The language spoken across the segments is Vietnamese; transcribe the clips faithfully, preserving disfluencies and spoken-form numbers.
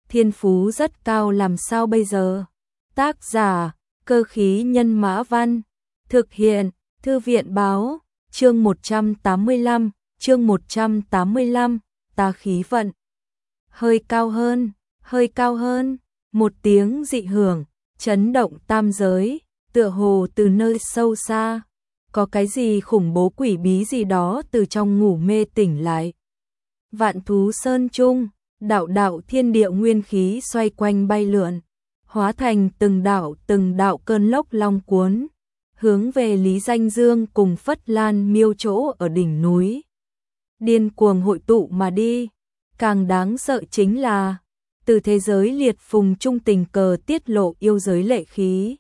thiên phú rất cao làm sao bây giờ? Tác giả, Cơ khí nhân Mã Văn. Thực hiện, Thư viện báo, chương một trăm tám mươi lăm, chương một trăm tám mươi lăm, ta khí vận. Hơi cao hơn, hơi cao hơn, một tiếng dị hưởng, chấn động tam giới, tựa hồ từ nơi sâu xa. Có cái gì khủng bố quỷ bí gì đó từ trong ngủ mê tỉnh lại. Vạn thú sơn trung, đạo đạo thiên địa nguyên khí xoay quanh bay lượn, hóa thành từng đạo từng đạo cơn lốc long cuốn, hướng về Lý Danh Dương cùng Phất Lan Miêu chỗ ở đỉnh núi. Điên cuồng hội tụ mà đi, càng đáng sợ chính là, từ thế giới liệt phùng trung tình cờ tiết lộ yêu giới lệ khí,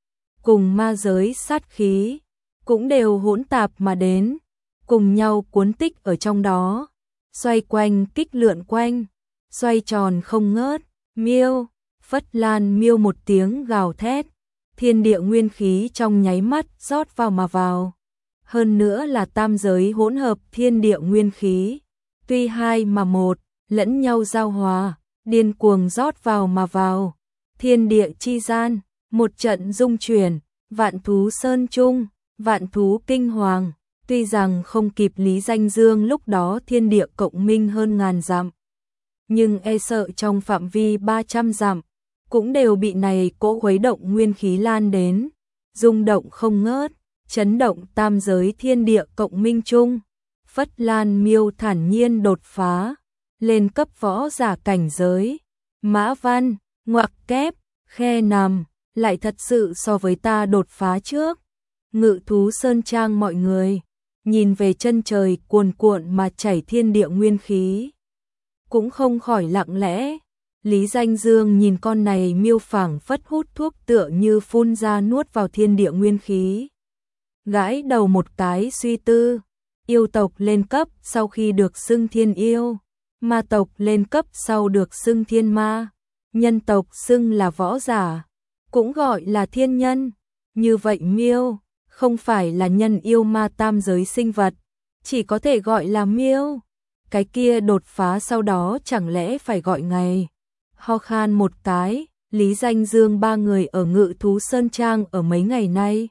cùng ma giới sát khí, cũng đều hỗn tạp mà đến, cùng nhau cuốn tích ở trong đó, xoay quanh kích lượn quanh, xoay tròn không ngớt. Miêu, Phất Lan Miêu một tiếng gào thét, thiên địa nguyên khí trong nháy mắt rót vào mà vào. Hơn nữa là tam giới hỗn hợp thiên địa nguyên khí, tuy hai mà một, lẫn nhau giao hòa, điên cuồng rót vào mà vào. Thiên địa chi gian, một trận rung chuyển, vạn thú sơn trung, vạn thú kinh hoàng, tuy rằng không kịp Lý Danh Dương lúc đó thiên địa cộng minh hơn ngàn dặm, nhưng e sợ trong phạm vi ba trăm dặm, cũng đều bị này cỗ khuấy động nguyên khí lan đến, rung động không ngớt, chấn động tam giới thiên địa cộng minh chung. Phất Lan Miêu thản nhiên đột phá, lên cấp võ giả cảnh giới. Mã Văn, ngoặc kép, khe nằm, lại thật sự so với ta đột phá trước. Ngự thú sơn trang mọi người, nhìn về chân trời cuồn cuộn mà chảy thiên địa nguyên khí, cũng không khỏi lặng lẽ. Lý Danh Dương nhìn con này miêu phảng phất hút thuốc tựa như phun ra nuốt vào thiên địa nguyên khí. Gãi đầu một cái suy tư, yêu tộc lên cấp sau khi được xưng thiên yêu, ma tộc lên cấp sau được xưng thiên ma, nhân tộc xưng là võ giả, cũng gọi là thiên nhân. Như vậy miêu, không phải là nhân yêu ma tam giới sinh vật, chỉ có thể gọi là miêu. Cái kia đột phá sau đó chẳng lẽ phải gọi ngày. Ho khan một cái, Lý Danh Dương ba người ở Ngự thú sơn trang ở mấy ngày nay.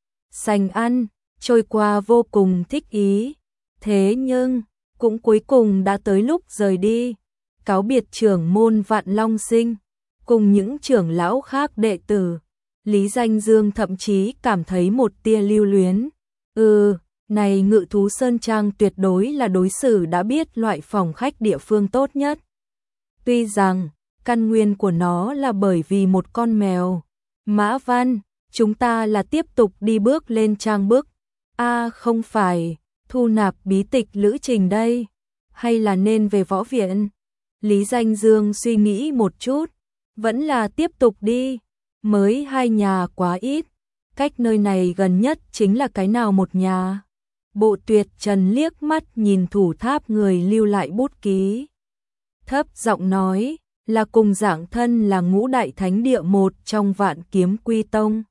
Sành ăn, trôi qua vô cùng thích ý. Thế nhưng, cũng cuối cùng đã tới lúc rời đi. Cáo biệt trưởng môn Vạn Long Sinh, cùng những trưởng lão khác đệ tử. Lý Danh Dương thậm chí cảm thấy một tia lưu luyến. Ừ, này Ngự thú sơn trang tuyệt đối là đối xử đã biết loại phòng khách địa phương tốt nhất. Tuy rằng, căn nguyên của nó là bởi vì một con mèo. Mã Văn, chúng ta là tiếp tục đi bước lên trang bức. A à, không phải, thu nạp bí tịch lữ trình đây. Hay là nên về võ viện? Lý Danh Dương suy nghĩ một chút. Vẫn là tiếp tục đi. Mới hai nhà quá ít. Cách nơi này gần nhất chính là cái nào một nhà. Bộ Tuyệt Trần liếc mắt nhìn thủ tháp người lưu lại bút ký. Thấp giọng nói, là cùng dạng thân là ngũ đại thánh địa một trong Vạn Kiếm Quy Tông.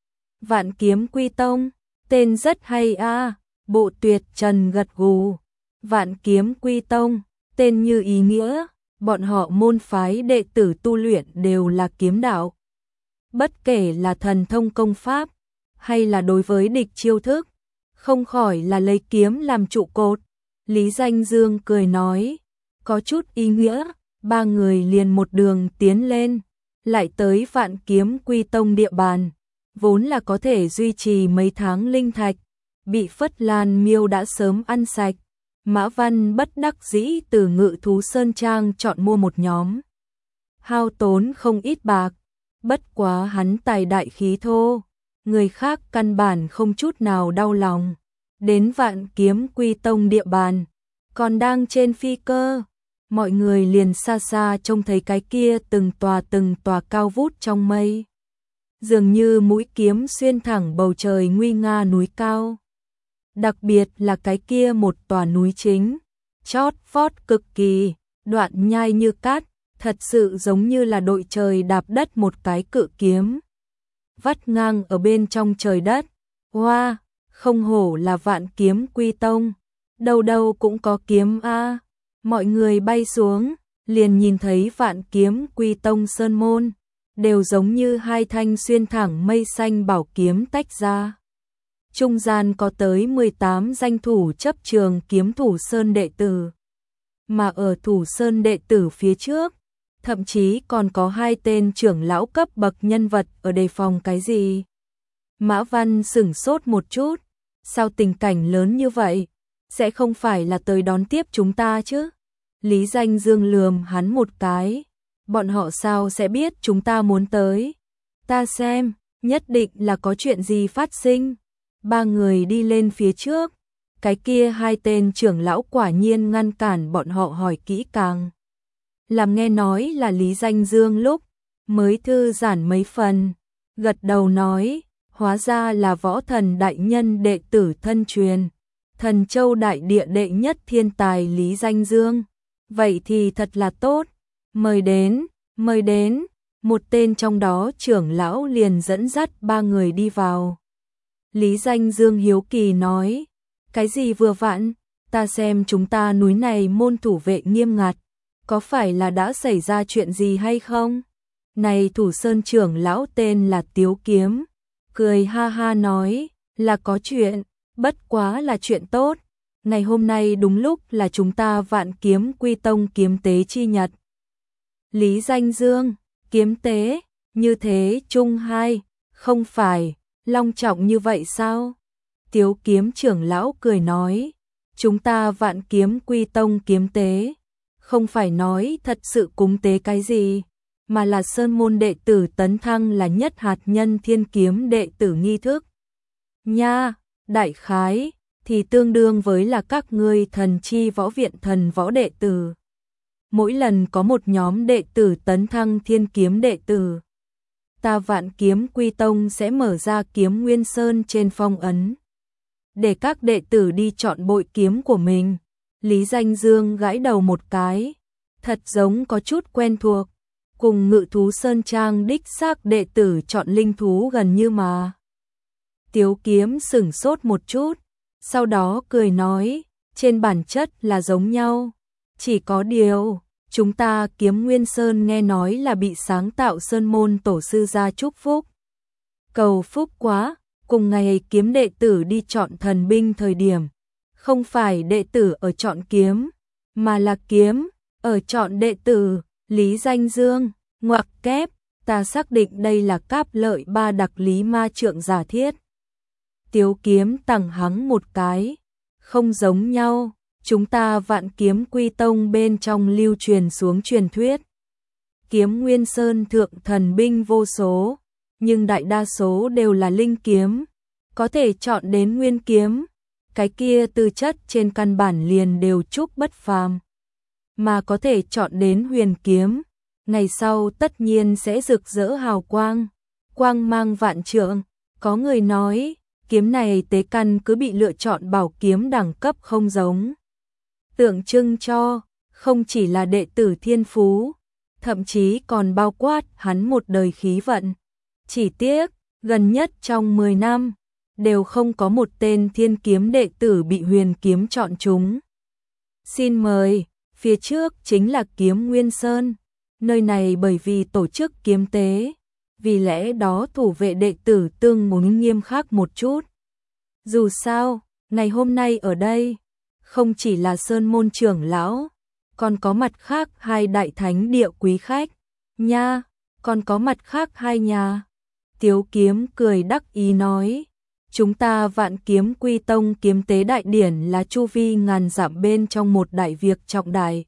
Vạn Kiếm Quy Tông, tên rất hay a. À. Bộ Tuyệt Trần gật gù. Vạn Kiếm Quy Tông, tên như ý nghĩa, bọn họ môn phái đệ tử tu luyện đều là kiếm đạo. Bất kể là thần thông công pháp, hay là đối với địch chiêu thức, không khỏi là lấy kiếm làm trụ cột. Lý Danh Dương cười nói, có chút ý nghĩa. Ba người liền một đường tiến lên, lại tới Vạn Kiếm Quy Tông địa bàn, vốn là có thể duy trì mấy tháng linh thạch, bị Phất Lan Miêu đã sớm ăn sạch. Mã Văn bất đắc dĩ từ Ngự thú sơn trang chọn mua một nhóm, hao tốn không ít bạc, bất quá hắn tài đại khí thô, người khác căn bản không chút nào đau lòng. Đến Vạn Kiếm Quy Tông địa bàn, còn đang trên phi cơ, mọi người liền xa xa trông thấy cái kia từng tòa từng tòa cao vút trong mây, dường như mũi kiếm xuyên thẳng bầu trời nguy nga núi cao. Đặc biệt là cái kia một tòa núi chính, chót vót cực kỳ, đoạn nhai như cát, thật sự giống như là đội trời đạp đất một cái cự kiếm, vắt ngang ở bên trong trời đất. Hoa, wow, không hổ là Vạn Kiếm Quy Tông, đâu đâu cũng có kiếm a. Mọi người bay xuống, liền nhìn thấy Vạn Kiếm Quy Tông sơn môn, đều giống như hai thanh xuyên thẳng mây xanh bảo kiếm tách ra. Trung gian có tới mười tám danh thủ chấp trường kiếm Thủ Sơn đệ tử. Mà ở Thủ Sơn đệ tử phía trước, thậm chí còn có hai tên trưởng lão cấp bậc nhân vật ở đề phòng cái gì. Mã Văn sửng sốt một chút, sao tình cảnh lớn như vậy, sẽ không phải là tới đón tiếp chúng ta chứ? Lý Danh Dương lườm hắn một cái, bọn họ sao sẽ biết chúng ta muốn tới? Ta xem, nhất định là có chuyện gì phát sinh. Ba người đi lên phía trước, cái kia hai tên trưởng lão quả nhiên ngăn cản bọn họ hỏi kỹ càng. Làm nghe nói là Lý Danh Dương lúc mới thư giãn mấy phần, gật đầu nói, hóa ra là Võ Thần đại nhân đệ tử thân truyền, Thần Châu đại địa đệ nhất thiên tài Lý Danh Dương. Vậy thì thật là tốt, mời đến, mời đến, một tên trong đó trưởng lão liền dẫn dắt ba người đi vào. Lý Danh Dương hiếu kỳ nói, cái gì vừa vặn, ta xem chúng ta núi này môn thủ vệ nghiêm ngặt, có phải là đã xảy ra chuyện gì hay không? Này Thủ Sơn trưởng lão tên là Tiếu Kiếm, cười ha ha nói, là có chuyện, bất quá là chuyện tốt. Ngày hôm nay đúng lúc là chúng ta Vạn Kiếm Quy Tông kiếm tế chi nhật. Lý Danh Dương, kiếm tế, như thế chung hai, không phải, long trọng như vậy sao? Tiếu Kiếm trưởng lão cười nói, chúng ta Vạn Kiếm Quy Tông kiếm tế, không phải nói thật sự cúng tế cái gì, mà là sơn môn đệ tử tấn thăng là nhất hạt nhân thiên kiếm đệ tử nghi thức. Nha, đại khái thì tương đương với là các ngươi thần chi võ viện thần võ đệ tử. Mỗi lần có một nhóm đệ tử tấn thăng thiên kiếm đệ tử, ta Vạn Kiếm Quy Tông sẽ mở ra kiếm Nguyên Sơn trên phong ấn, để các đệ tử đi chọn bội kiếm của mình. Lý Danh Dương gãi đầu một cái, thật giống có chút quen thuộc, cùng Ngự Thú Sơn Trang đích xác đệ tử chọn linh thú gần như mà. Tiếu Kiếm sửng sốt một chút, sau đó cười nói, trên bản chất là giống nhau, chỉ có điều, chúng ta Kiếm Nguyên Sơn nghe nói là bị sáng tạo sơn môn tổ sư gia chúc phúc. Cầu phúc quá, cùng ngày kiếm đệ tử đi chọn thần binh thời điểm, không phải đệ tử ở chọn kiếm, mà là kiếm ở chọn đệ tử. Lý Danh Dương, ngoặc kép, ta xác định đây là Cáp Lợi Ba đặc lý ma trượng giả thiết. Tiếu Kiếm tằng hắng một cái, không giống nhau, chúng ta Vạn Kiếm Quy Tông bên trong lưu truyền xuống truyền thuyết. Kiếm Nguyên Sơn thượng thần binh vô số, nhưng đại đa số đều là linh kiếm, có thể chọn đến nguyên kiếm, cái kia tư chất trên căn bản liền đều trúc bất phàm, mà có thể chọn đến huyền kiếm, ngày sau tất nhiên sẽ rực rỡ hào quang, quang mang vạn trượng. Có người nói, kiếm này tế căn cứ bị lựa chọn bảo kiếm đẳng cấp không giống, tượng trưng cho không chỉ là đệ tử thiên phú, thậm chí còn bao quát hắn một đời khí vận. Chỉ tiếc, gần nhất trong mười năm, đều không có một tên thiên kiếm đệ tử bị huyền kiếm chọn chúng. Xin mời, phía trước chính là Kiếm Nguyên Sơn, nơi này bởi vì tổ chức kiếm tế, vì lẽ đó thủ vệ đệ tử tương muốn nghiêm khắc một chút. Dù sao, ngày hôm nay ở đây, không chỉ là sơn môn trưởng lão, còn có mặt khác hai đại thánh địa quý khách, nha, còn có mặt khác hai nhà. Tiếu Kiếm cười đắc ý nói, chúng ta Vạn Kiếm Quy Tông kiếm tế đại điển là chu vi ngàn dặm bên trong một đại việc trọng đại.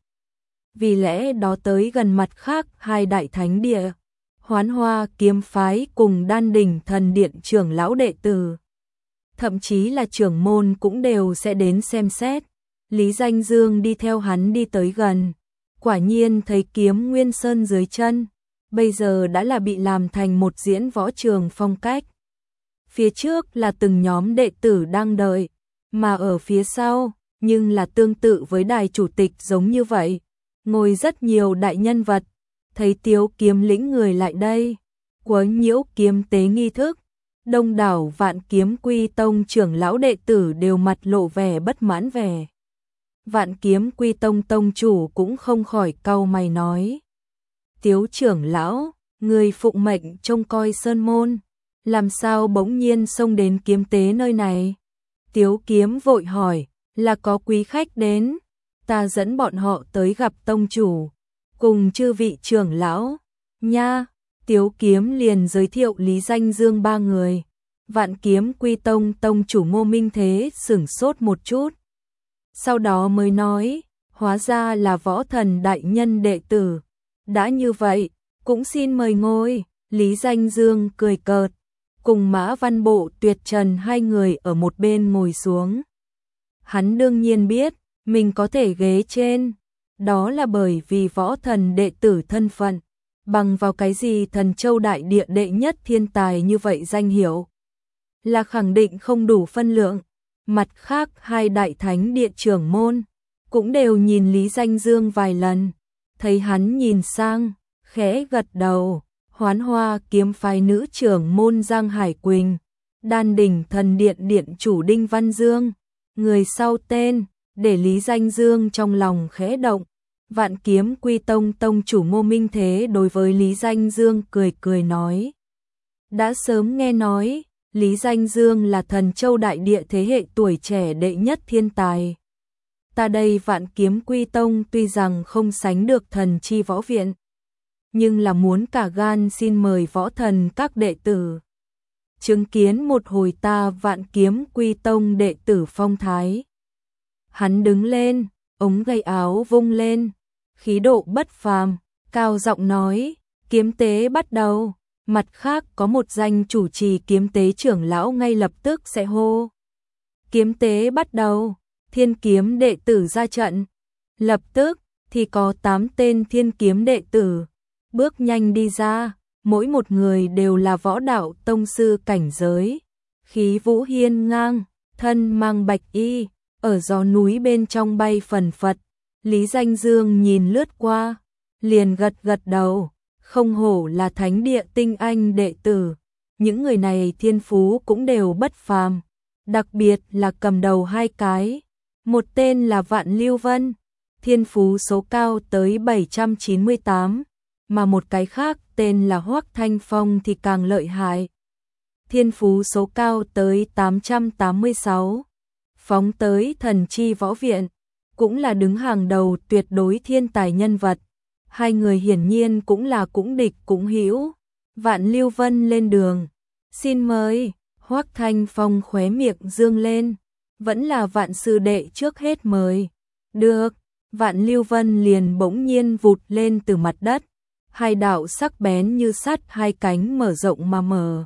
Vì lẽ đó tới gần mặt khác hai đại thánh địa, Hoán Hoa kiếm phái cùng Đan Đỉnh Thần Điện trưởng lão đệ tử, thậm chí là trưởng môn cũng đều sẽ đến xem xét. Lý Danh Dương đi theo hắn đi tới gần, quả nhiên thấy Kiếm Nguyên Sơn dưới chân, bây giờ đã là bị làm thành một diễn võ trường phong cách. Phía trước là từng nhóm đệ tử đang đợi, mà ở phía sau, nhưng là tương tự với đài chủ tịch giống như vậy, ngồi rất nhiều đại nhân vật. Thấy Tiếu Kiếm lĩnh người lại đây, quấy nhiễu kiếm tế nghi thức, đông đảo Vạn Kiếm Quy Tông trưởng lão đệ tử đều mặt lộ vẻ bất mãn vẻ. Vạn Kiếm Quy Tông tông chủ cũng không khỏi cau mày nói: Tiếu trưởng lão, người phụng mệnh trông coi sơn môn, làm sao bỗng nhiên xông đến kiếm tế nơi này? Tiếu Kiếm vội hỏi: Là có quý khách đến, ta dẫn bọn họ tới gặp tông chủ, cùng chư vị trưởng lão. Nha, Tiếu Kiếm liền giới thiệu Lý Danh Dương ba người. Vạn Kiếm Quy Tông tông chủ Ngô Minh Thế sửng sốt một chút, sau đó mới nói: Hóa ra là Võ Thần đại nhân đệ tử. Đã như vậy, cũng xin mời ngồi. Lý Danh Dương cười cợt, cùng Mã Văn Bộ, Tuyệt Trần hai người ở một bên ngồi xuống. Hắn đương nhiên biết, mình có thể ghế trên, đó là bởi vì Võ Thần đệ tử thân phận, bằng vào cái gì Thần Châu đại địa đệ nhất thiên tài như vậy danh hiệu, là khẳng định không đủ phân lượng. Mặt khác hai đại thánh địa trưởng môn cũng đều nhìn Lý Danh Dương vài lần, thấy hắn nhìn sang, khẽ gật đầu. Hoán Hoa kiếm phái nữ trưởng môn Giang Hải Quỳnh, Đan Đỉnh Thần Điện điện chủ Đinh Văn Dương, người sau tên, để Lý Danh Dương trong lòng khẽ động. Vạn Kiếm Quy Tông tông chủ Ngô Minh Thế đối với Lý Danh Dương cười cười nói: Đã sớm nghe nói, Lý Danh Dương là Thần Châu đại địa thế hệ tuổi trẻ đệ nhất thiên tài. Ta đây Vạn Kiếm Quy Tông tuy rằng không sánh được Thần Chi Võ Viện, nhưng là muốn cả gan xin mời võ thần các đệ tử chứng kiến một hồi ta Vạn Kiếm Quy Tông đệ tử phong thái. Hắn đứng lên, ống tay áo vung lên, khí độ bất phàm, cao giọng nói: Kiếm tế bắt đầu. Mặt khác có một danh chủ trì kiếm tế trưởng lão ngay lập tức sẽ hô: Kiếm tế bắt đầu. Thiên kiếm đệ tử ra trận. Lập tức thì có tám tên thiên kiếm đệ tử bước nhanh đi ra, mỗi một người đều là võ đạo tông sư cảnh giới, khí vũ hiên ngang, thân mang bạch y, ở gió núi bên trong bay phần phật. Lý Danh Dương nhìn lướt qua, liền gật gật đầu, không hổ là thánh địa tinh anh đệ tử, những người này thiên phú cũng đều bất phàm, đặc biệt là cầm đầu hai cái, một tên là Vạn Lưu Vân, thiên phú số cao tới bảy trăm chín mươi tám, mà một cái khác tên là Hoắc Thanh Phong thì càng lợi hại, thiên phú số cao tới tám trăm tám mươi sáu. Phóng tới Thần Chi Võ Viện, cũng là đứng hàng đầu tuyệt đối thiên tài nhân vật. Hai người hiển nhiên cũng là cũng địch cũng hữu. Vạn Lưu Vân lên đường, xin mời. Hoắc Thanh Phong khóe miệng dương lên, vẫn là Vạn sư đệ trước hết mời. Được. Vạn Lưu Vân liền bỗng nhiên vụt lên từ mặt đất, hai đạo sắc bén như sắt hai cánh mở rộng mà mở,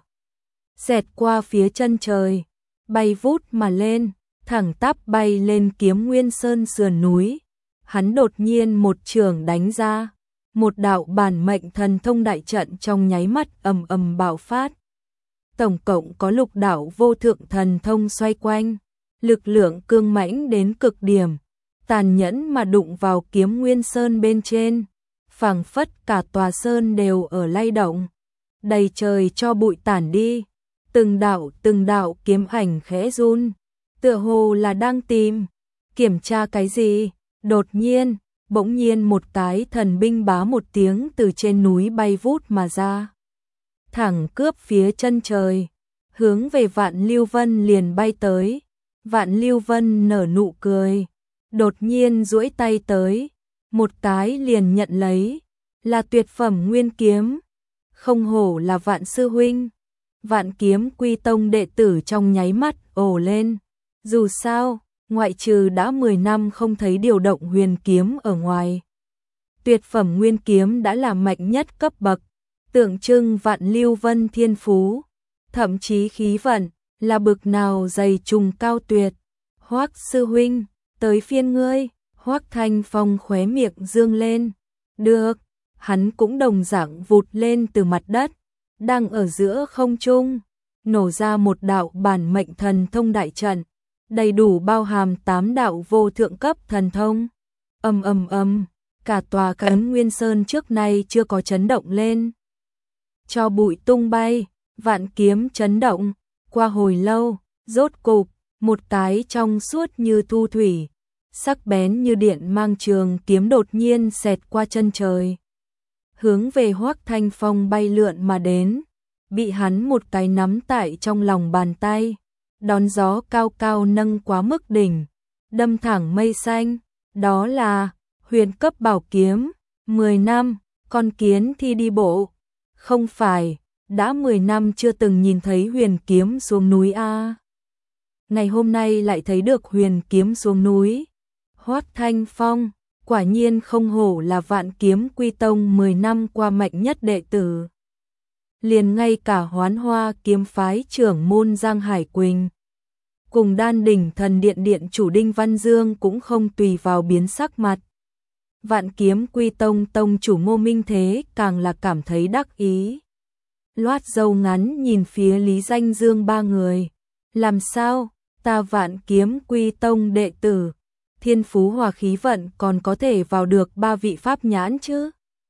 xẹt qua phía chân trời, bay vút mà lên, thẳng tắp bay lên Kiếm Nguyên Sơn sườn núi. Hắn đột nhiên một trường đánh ra, một đạo bản mệnh thần thông đại trận trong nháy mắt ầm ầm bạo phát. Tổng cộng có lục đạo vô thượng thần thông xoay quanh, lực lượng cương mãnh đến cực điểm, tàn nhẫn mà đụng vào Kiếm Nguyên Sơn bên trên, phảng phất cả tòa sơn đều ở lay động. Đầy trời cho bụi tản đi, từng đạo từng đạo kiếm ảnh khẽ run, tựa hồ là đang tìm, kiểm tra cái gì. Đột nhiên, bỗng nhiên một cái thần binh bá một tiếng từ trên núi bay vút mà ra, thẳng cướp phía chân trời, hướng về Vạn Lưu Vân liền bay tới. Vạn Lưu Vân nở nụ cười, đột nhiên duỗi tay tới, một cái liền nhận lấy, là tuyệt phẩm nguyên kiếm, không hổ là Vạn sư huynh. Vạn Kiếm Quy Tông đệ tử trong nháy mắt ồ lên, dù sao, ngoại trừ đã mười năm không thấy điều động huyền kiếm ở ngoài, tuyệt phẩm nguyên kiếm đã là mạnh nhất cấp bậc, tượng trưng Vạn Lưu Vân thiên phú, thậm chí khí vận, là bực nào dày trùng cao tuyệt. Hoắc sư huynh, tới phiên ngươi. Hoắc Thanh Phong khóe miệng dương lên. Được, hắn cũng đồng dạng vụt lên từ mặt đất, đang ở giữa không trung, nổ ra một đạo bản mệnh thần thông đại trận, đầy đủ bao hàm tám đạo vô thượng cấp thần thông. Ầm ầm ầm, cả tòa Cấn Nguyên Sơn trước nay chưa có chấn động lên. Cho bụi tung bay, vạn kiếm chấn động, qua hồi lâu, rốt cục, một cái trong suốt như thu thủy, sắc bén như điện mang trường kiếm đột nhiên xẹt qua chân trời, hướng về Hoắc Thanh Phong bay lượn mà đến, bị hắn một cái nắm tại trong lòng bàn tay, đón gió cao cao nâng quá mức đỉnh, đâm thẳng mây xanh, đó là huyền cấp bảo kiếm, mười năm, con kiến thi đi bộ, không phải, đã mười năm chưa từng nhìn thấy huyền kiếm xuống núi a. Ngày hôm nay lại thấy được huyền kiếm xuống núi. Hoắc Thanh Phong, quả nhiên không hổ là Vạn Kiếm Quy Tông mười năm qua mạnh nhất đệ tử. Liền ngay cả Hoán Hoa kiếm phái trưởng môn Giang Hải Quỳnh, cùng Đan Đỉnh Thần Điện điện chủ Đinh Văn Dương cũng không tùy vào biến sắc mặt. Vạn Kiếm Quy Tông tông chủ Ngô Minh Thế càng là cảm thấy đắc ý. Loát râu ngắn nhìn phía Lý Danh Dương ba người. Làm sao, ta Vạn Kiếm Quy Tông đệ tử, thiên phú hòa khí vận còn có thể vào được ba vị pháp nhãn chứ?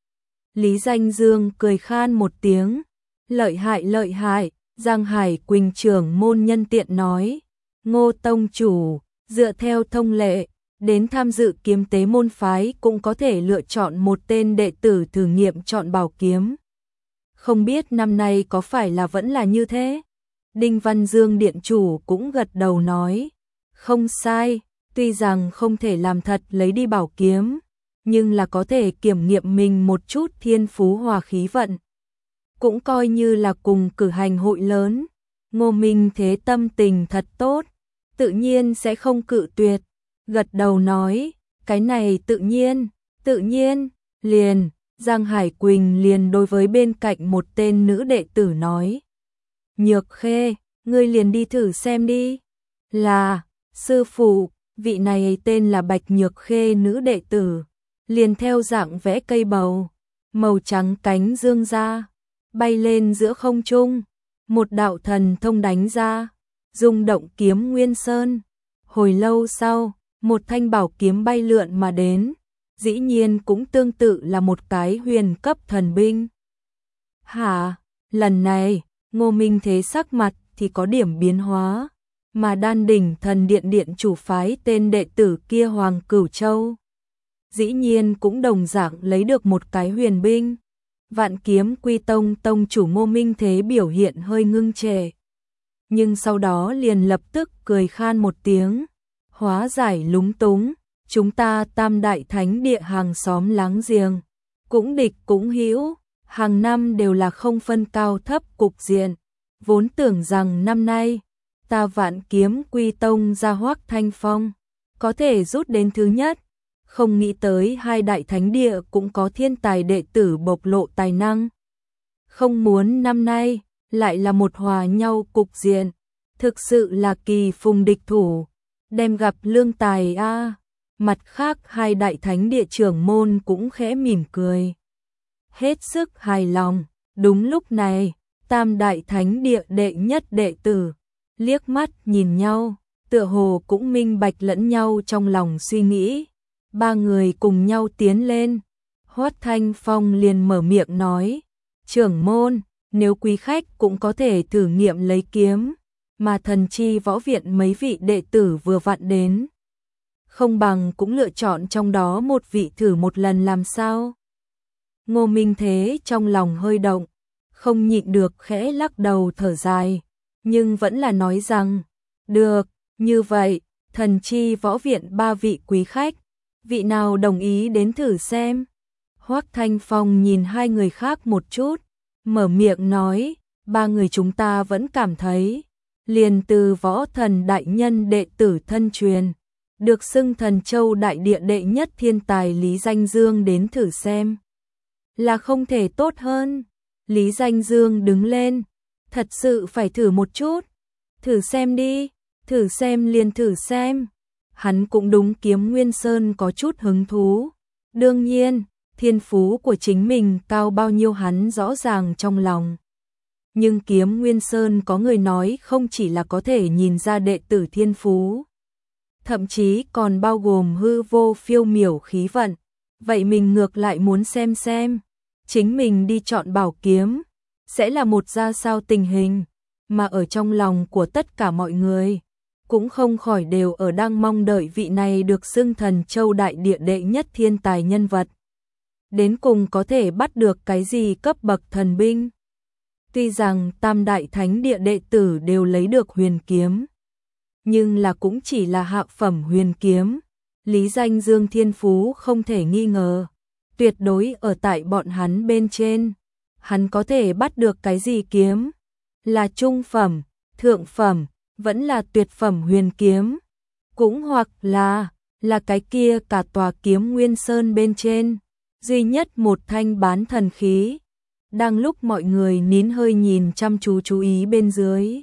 Lý Danh Dương cười khan một tiếng. Lợi hại lợi hại, Giang Hải Quỳnh trưởng môn nhân tiện nói. Ngô tông chủ, dựa theo thông lệ, đến tham dự kiếm tế môn phái cũng có thể lựa chọn một tên đệ tử thử nghiệm chọn bảo kiếm. Không biết năm nay có phải là vẫn là như thế? Đinh Văn Dương điện chủ cũng gật đầu nói. Không sai, tuy rằng không thể làm thật lấy đi bảo kiếm, nhưng là có thể kiểm nghiệm mình một chút thiên phú hòa khí vận. Cũng coi như là cùng cử hành hội lớn. Ngô Minh Thế tâm tình thật tốt, tự nhiên sẽ không cự tuyệt. Gật đầu nói, cái này tự nhiên, tự nhiên, liền, Giang Hải Quỳnh liền đối với bên cạnh một tên nữ đệ tử nói. Nhược Khê, ngươi liền đi thử xem đi. Là, sư phụ, vị này tên là Bạch Nhược Khê nữ đệ tử, liền theo dạng vẽ cây bầu, màu trắng cánh dương ra, bay lên giữa không trung, một đạo thần thông đánh ra, rung động kiếm Nguyên Sơn. Hồi lâu sau, một thanh bảo kiếm bay lượn mà đến, dĩ nhiên cũng tương tự là một cái huyền cấp thần binh. Hả, lần này, Ngô Minh Thế sắc mặt thì có điểm biến hóa, mà Đan Đỉnh Thần Điện điện chủ phái tên đệ tử kia Hoàng Cửu Châu, dĩ nhiên cũng đồng dạng lấy được một cái huyền binh. Vạn Kiếm Quy Tông tông chủ Ngô Minh Thế biểu hiện hơi ngưng trệ, nhưng sau đó liền lập tức cười khan một tiếng, hóa giải lúng túng, chúng ta Tam Đại Thánh Địa hàng xóm láng giềng, cũng địch cũng hữu, hàng năm đều là không phân cao thấp cục diện, vốn tưởng rằng năm nay ta Vạn Kiếm Quy Tông ra Hoắc Thanh Phong có thể rút đến thứ nhất, không nghĩ tới hai đại thánh địa cũng có thiên tài đệ tử bộc lộ tài năng. Không muốn năm nay lại là một hòa nhau cục diện, thực sự là kỳ phùng địch thủ, đem gặp lương tài a. Mặt khác hai đại thánh địa trưởng môn cũng khẽ mỉm cười, hết sức hài lòng. Đúng lúc này, Tam Đại Thánh Địa đệ nhất đệ tử liếc mắt nhìn nhau, tựa hồ cũng minh bạch lẫn nhau trong lòng suy nghĩ. Ba người cùng nhau tiến lên. Hoắc Thanh Phong liền mở miệng nói, trưởng môn, nếu quý khách cũng có thể thử nghiệm lấy kiếm, mà Thần Chi Võ Viện mấy vị đệ tử vừa vặn đến, không bằng cũng lựa chọn trong đó một vị thử một lần làm sao? Ngô Minh Thế trong lòng hơi động, không nhịn được khẽ lắc đầu thở dài, nhưng vẫn là nói rằng, được, như vậy, Thần Chi Võ Viện ba vị quý khách, vị nào đồng ý đến thử xem? Hoắc Thanh Phong nhìn hai người khác một chút, mở miệng nói, ba người chúng ta vẫn cảm thấy, liền từ Võ Thần đại nhân đệ tử thân truyền, được xưng Thần Châu đại địa đệ nhất thiên tài Lý Danh Dương đến thử xem, là không thể tốt hơn. Lý Danh Dương đứng lên, thật sự phải thử một chút, thử xem đi, thử xem liền thử xem. Hắn cũng đúng kiếm Nguyên Sơn có chút hứng thú. Đương nhiên, thiên phú của chính mình cao bao nhiêu hắn rõ ràng trong lòng. Nhưng kiếm Nguyên Sơn có người nói không chỉ là có thể nhìn ra đệ tử thiên phú, thậm chí còn bao gồm hư vô phiêu miểu khí vận. Vậy mình ngược lại muốn xem xem, chính mình đi chọn bảo kiếm, sẽ là một ra sao tình hình, mà ở trong lòng của tất cả mọi người, cũng không khỏi đều ở đang mong đợi vị này được xưng Thần Châu đại địa đệ nhất thiên tài nhân vật. Đến cùng có thể bắt được cái gì cấp bậc thần binh. Tuy rằng tam đại thánh địa đệ tử đều lấy được huyền kiếm, nhưng là cũng chỉ là hạ phẩm huyền kiếm. Lý Danh Dương thiên phú không thể nghi ngờ, tuyệt đối ở tại bọn hắn bên trên. Hắn có thể bắt được cái gì kiếm? Là trung phẩm, thượng phẩm, vẫn là tuyệt phẩm huyền kiếm, cũng hoặc là là cái kia cả tòa kiếm Nguyên Sơn bên trên, duy nhất một thanh bán thần khí. Đang lúc mọi người nín hơi nhìn chăm chú chú ý bên dưới,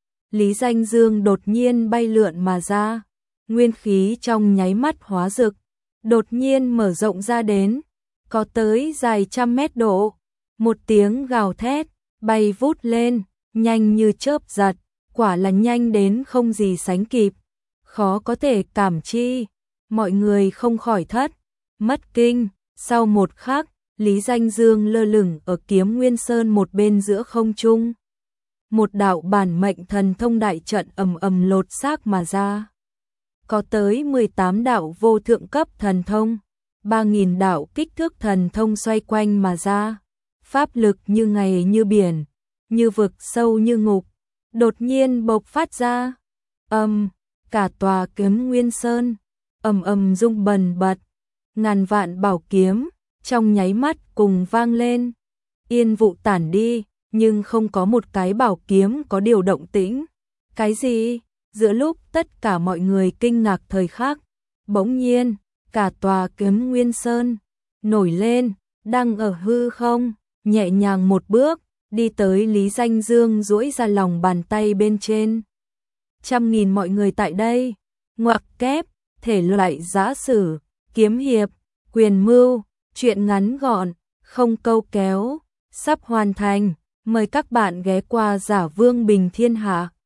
Lý Danh Dương đột nhiên bay lượn mà ra, nguyên khí trong nháy mắt hóa rực, đột nhiên mở rộng ra đến, có tới dài trăm mét độ. Một tiếng gào thét, bay vút lên, nhanh như chớp giật, quả là nhanh đến không gì sánh kịp, khó có thể cảm chi. Mọi người không khỏi thất mất kinh. Sau một khắc, Lý Danh Dương lơ lửng ở kiếm Nguyên Sơn một bên giữa không trung. Một đạo bản mệnh thần thông đại trận ầm ầm lột xác mà ra. Có tới mười tám đạo vô thượng cấp thần thông, ba nghìn đạo kích thước thần thông xoay quanh mà ra. Pháp lực như ngày như biển, như vực sâu như ngục, đột nhiên bộc phát ra. Âm, cả tòa kiếm Nguyên Sơn ầm ầm rung bần bật, ngàn vạn bảo kiếm trong nháy mắt cùng vang lên. Yên vụ tản đi, nhưng không có một cái bảo kiếm có điều động tĩnh. Cái gì? Giữa lúc tất cả mọi người kinh ngạc thời khắc, bỗng nhiên, cả tòa kiếm Nguyên Sơn nổi lên, đang ở hư không, nhẹ nhàng một bước, đi tới Lý Danh Dương duỗi ra lòng bàn tay bên trên. Trăm nghìn mọi người tại đây, ngoặc kép, thể loại giã sử, kiếm hiệp, quyền mưu, truyện ngắn gọn, không câu kéo, sắp hoàn thành. Mời các bạn ghé qua Giả Vương Bình Thiên Hạ.